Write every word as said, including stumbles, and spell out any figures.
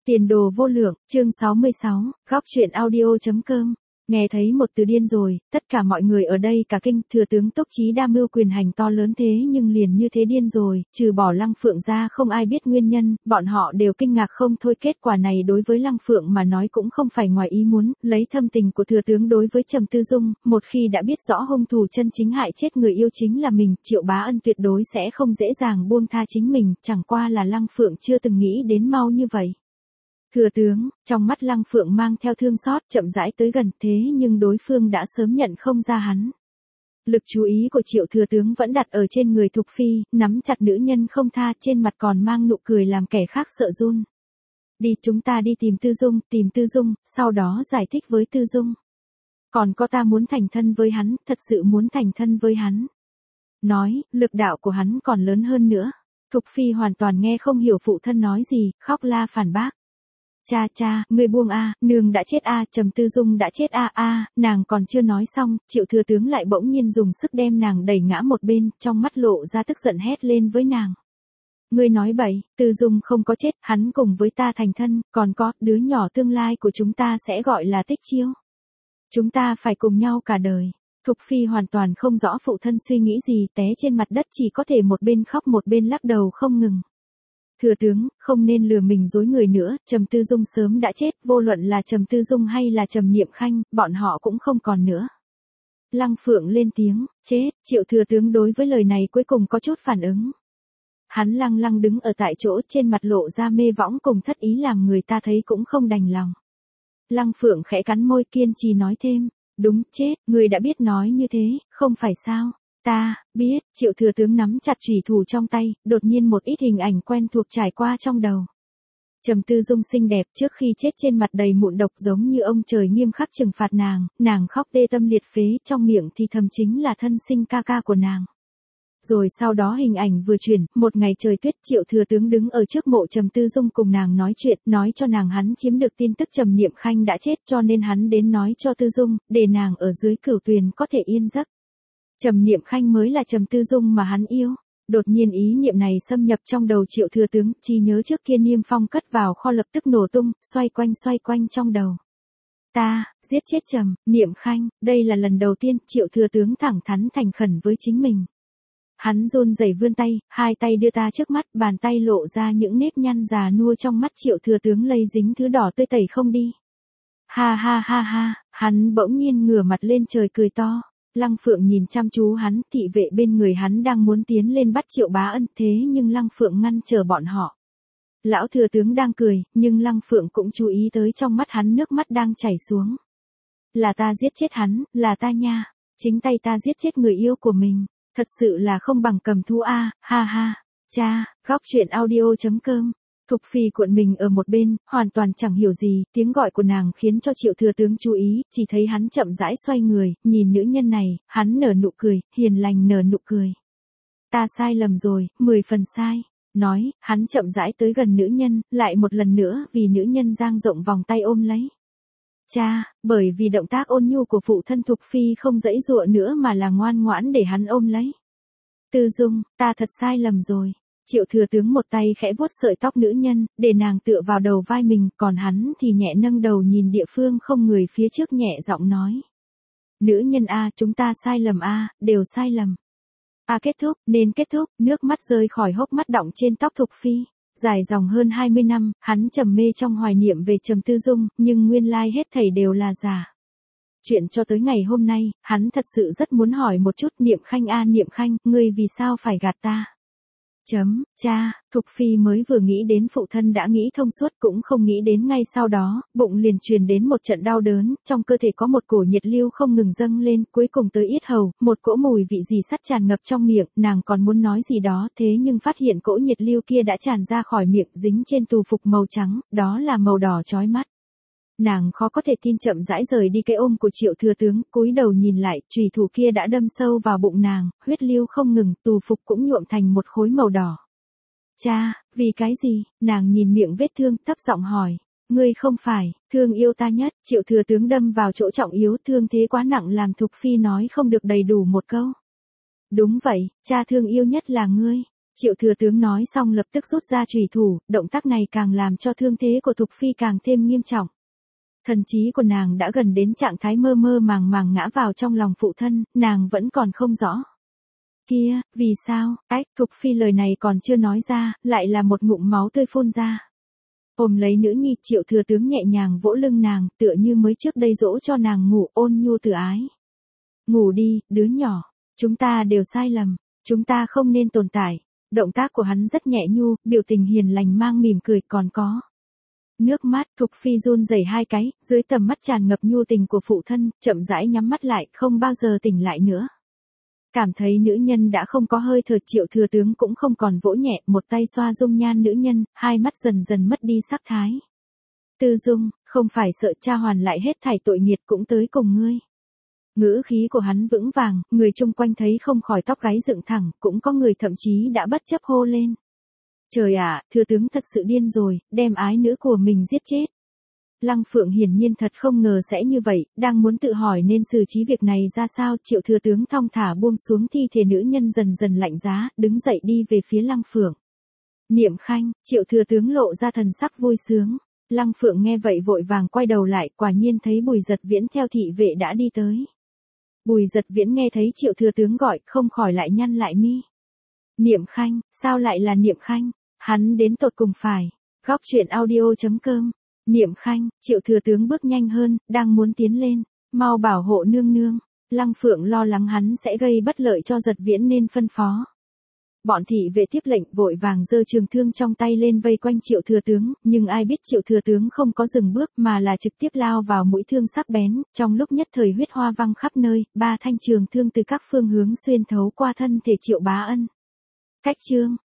Tiền đồ vô lượng, chương sáu mươi sáu, góc truyện audio chấm com. Nghe thấy một từ điên rồi, tất cả mọi người ở đây cả kinh, thừa tướng Túc Chí đa mưu quyền hành to lớn thế nhưng liền như thế điên rồi, trừ bỏ Lăng Phượng ra không ai biết nguyên nhân, bọn họ đều kinh ngạc không thôi. Kết quả này đối với Lăng Phượng mà nói cũng không phải ngoài ý muốn, lấy thâm tình của thừa tướng đối với Trầm Tư Dung, một khi đã biết rõ hung thủ chân chính hại chết người yêu chính là mình, Triệu Bá Ân tuyệt đối sẽ không dễ dàng buông tha chính mình, chẳng qua là Lăng Phượng chưa từng nghĩ đến mau như vậy. Thừa tướng, trong mắt Lăng Phượng mang theo thương xót, chậm rãi tới gần, thế nhưng đối phương đã sớm nhận không ra hắn. Lực chú ý của Triệu thừa tướng vẫn đặt ở trên người Thục Phi, nắm chặt nữ nhân không tha, trên mặt còn mang nụ cười làm kẻ khác sợ run. Đi, chúng ta đi tìm Tư Dung, tìm Tư Dung, sau đó giải thích với Tư Dung. Còn có ta muốn thành thân với hắn, thật sự muốn thành thân với hắn. Nói, lực đạo của hắn còn lớn hơn nữa. Thục Phi hoàn toàn nghe không hiểu phụ thân nói gì, khóc la phản bác. Cha cha, ngươi buông a, nương đã chết a, Trầm Tư Dung đã chết a a, nàng còn chưa nói xong, Triệu thừa tướng lại bỗng nhiên dùng sức đem nàng đẩy ngã một bên, trong mắt lộ ra tức giận hét lên với nàng. Ngươi nói bậy, Tư Dung không có chết, hắn cùng với ta thành thân, còn có, đứa nhỏ tương lai của chúng ta sẽ gọi là Tích Chiêu. Chúng ta phải cùng nhau cả đời. Thục Phi hoàn toàn không rõ phụ thân suy nghĩ gì, té trên mặt đất chỉ có thể một bên khóc một bên lắc đầu không ngừng. Thừa tướng, không nên lừa mình dối người nữa, Trầm Tư Dung sớm đã chết, vô luận là Trầm Tư Dung hay là Trầm Niệm Khanh, bọn họ cũng không còn nữa. Lăng Phượng lên tiếng, chết, Triệu thừa tướng đối với lời này cuối cùng có chút phản ứng. Hắn lăng lăng đứng ở tại chỗ, trên mặt lộ ra mê võng cùng thất ý làm người ta thấy cũng không đành lòng. Lăng Phượng khẽ cắn môi kiên trì nói thêm, đúng, chết, người đã biết nói như thế, không phải sao? Ta, biết, Triệu thừa tướng nắm chặt chủy thủ trong tay, đột nhiên một ít hình ảnh quen thuộc trải qua trong đầu. Trầm Tư Dung xinh đẹp trước khi chết trên mặt đầy mụn độc giống như ông trời nghiêm khắc trừng phạt nàng, nàng khóc tê tâm liệt phế, trong miệng thì thầm chính là thân sinh ca ca của nàng. Rồi sau đó hình ảnh vừa chuyển, một ngày trời tuyết, Triệu thừa tướng đứng ở trước mộ Trầm Tư Dung cùng nàng nói chuyện, nói cho nàng hắn chiếm được tin tức Trầm Niệm Khanh đã chết cho nên hắn đến nói cho Tư Dung, để nàng ở dưới cửu tuyền có thể yên giấc. Trầm Niệm Khanh mới là Trầm Tư Dung mà hắn yêu. Đột nhiên ý niệm này xâm nhập trong đầu Triệu thừa tướng, trí nhớ trước kia Niêm Phong cất vào kho lập tức nổ tung, xoay quanh xoay quanh trong đầu. Ta, giết chết Trầm Niệm Khanh, đây là lần đầu tiên Triệu thừa tướng thẳng thắn thành khẩn với chính mình. Hắn run rẩy vươn tay, hai tay đưa ta trước mắt, bàn tay lộ ra những nếp nhăn già nua trong mắt Triệu thừa tướng lây dính thứ đỏ tươi tẩy không đi. Ha ha ha ha, hắn bỗng nhiên ngửa mặt lên trời cười to. Lăng Phượng nhìn chăm chú hắn, thị vệ bên người hắn đang muốn tiến lên bắt Triệu Bá Ân, thế nhưng Lăng Phượng ngăn chờ bọn họ. Lão thừa tướng đang cười, nhưng Lăng Phượng cũng chú ý tới trong mắt hắn nước mắt đang chảy xuống. Là ta giết chết hắn, là ta nha, chính tay ta giết chết người yêu của mình, thật sự là không bằng cầm thú a, ha ha, cha, góc truyện audio chấm com. Thục Phi cuộn mình ở một bên, hoàn toàn chẳng hiểu gì, tiếng gọi của nàng khiến cho Triệu thừa tướng chú ý, chỉ thấy hắn chậm rãi xoay người, nhìn nữ nhân này, hắn nở nụ cười, hiền lành nở nụ cười. Ta sai lầm rồi, mười phần sai. Nói, hắn chậm rãi tới gần nữ nhân, lại một lần nữa vì nữ nhân dang rộng vòng tay ôm lấy. Cha, bởi vì động tác ôn nhu của phụ thân Thục Phi không dãy dụa nữa mà là ngoan ngoãn để hắn ôm lấy. Tư Dung, ta thật sai lầm rồi. Triệu thừa tướng một tay khẽ vuốt sợi tóc nữ nhân, để nàng tựa vào đầu vai mình, còn hắn thì nhẹ nâng đầu nhìn địa phương không người phía trước nhẹ giọng nói. Nữ nhân a, chúng ta sai lầm a, đều sai lầm. A kết thúc, nên kết thúc, nước mắt rơi khỏi hốc mắt đọng trên tóc Thục Phi. Dài dòng hơn hai mươi năm, hắn trầm mê trong hoài niệm về Trầm Tư Dung, nhưng nguyên lai hết thảy đều là giả. Chuyện cho tới ngày hôm nay, hắn thật sự rất muốn hỏi một chút, Niệm Khanh a Niệm Khanh, ngươi vì sao phải gạt ta? Chấm, cha, Thục Phi mới vừa nghĩ đến phụ thân đã nghĩ thông suốt, cũng không nghĩ đến ngay sau đó, bụng liền truyền đến một trận đau đớn, trong cơ thể có một cổ nhiệt lưu không ngừng dâng lên, cuối cùng tới yết hầu, một cỗ mùi vị gì sắt tràn ngập trong miệng, nàng còn muốn nói gì đó, thế nhưng phát hiện cỗ nhiệt lưu kia đã tràn ra khỏi miệng, dính trên tù phục màu trắng, đó là màu đỏ chói mắt. Nàng khó có thể tin chậm rãi rời đi cái ôm của Triệu thừa tướng, cúi đầu nhìn lại, chùy thủ kia đã đâm sâu vào bụng nàng, huyết lưu không ngừng, tù phục cũng nhuộm thành một khối màu đỏ. Cha, vì cái gì? Nàng nhìn miệng vết thương, thấp giọng hỏi. Ngươi không phải, thương yêu ta nhất, Triệu thừa tướng đâm vào chỗ trọng yếu, thương thế quá nặng làm Thục Phi nói không được đầy đủ một câu. Đúng vậy, cha thương yêu nhất là ngươi. Triệu thừa tướng nói xong lập tức rút ra chùy thủ, động tác này càng làm cho thương thế của Thục Phi càng thêm nghiêm trọng. Thần trí của nàng đã gần đến trạng thái mơ mơ màng màng ngã vào trong lòng phụ thân, nàng vẫn còn không rõ. Kia, vì sao, ách, Thục Phi lời này còn chưa nói ra, lại là một ngụm máu tươi phun ra. Ôm lấy nữ nhi, Triệu thừa tướng nhẹ nhàng vỗ lưng nàng, tựa như mới trước đây dỗ cho nàng ngủ, ôn nhu từ ái. Ngủ đi, đứa nhỏ, chúng ta đều sai lầm, chúng ta không nên tồn tại. Động tác của hắn rất nhẹ nhu, biểu tình hiền lành mang mỉm cười, còn có nước mắt. Thục Phi run rẩy hai cái, dưới tầm mắt tràn ngập nhu tình của phụ thân, chậm rãi nhắm mắt lại, không bao giờ tỉnh lại nữa. Cảm thấy nữ nhân đã không có hơi thở, Triệu thừa tướng cũng không còn vỗ nhẹ, một tay xoa dung nhan nữ nhân, hai mắt dần dần mất đi sắc thái. Tư Dung, không phải sợ cha hoàn lại hết thảy tội nghiệt cũng tới cùng ngươi. Ngữ khí của hắn vững vàng, người chung quanh thấy không khỏi tóc gáy dựng thẳng, cũng có người thậm chí đã bất chấp hô lên. Trời ạ, thừa tướng thật sự điên rồi, đem ái nữ của mình giết chết. Lăng Phượng hiển nhiên thật không ngờ sẽ như vậy, đang muốn tự hỏi nên xử trí việc này ra sao, Triệu thừa tướng thong thả buông xuống thi thể nữ nhân dần dần lạnh giá, đứng dậy đi về phía Lăng Phượng. Niệm Khanh, Triệu thừa tướng lộ ra thần sắc vui sướng. Lăng Phượng nghe vậy vội vàng quay đầu lại, quả nhiên thấy Bùi Giật Viễn theo thị vệ đã đi tới. Bùi Giật Viễn nghe thấy Triệu thừa tướng gọi, không khỏi lại nhăn lại mi. Niệm Khanh, sao lại là Niệm Khanh? Hắn đến tột cùng phải. Góc truyện audio chấm com. Niệm Khanh, Triệu thừa tướng bước nhanh hơn, đang muốn tiến lên. Mau bảo hộ nương nương. Lăng Phượng lo lắng hắn sẽ gây bất lợi cho Giật Viễn nên phân phó. Bọn thị vệ tiếp lệnh vội vàng giơ trường thương trong tay lên vây quanh Triệu thừa tướng, nhưng ai biết Triệu thừa tướng không có dừng bước mà là trực tiếp lao vào mũi thương sắc bén, trong lúc nhất thời huyết hoa văng khắp nơi, ba thanh trường thương từ các phương hướng xuyên thấu qua thân thể Triệu Bá Ân. Cách chương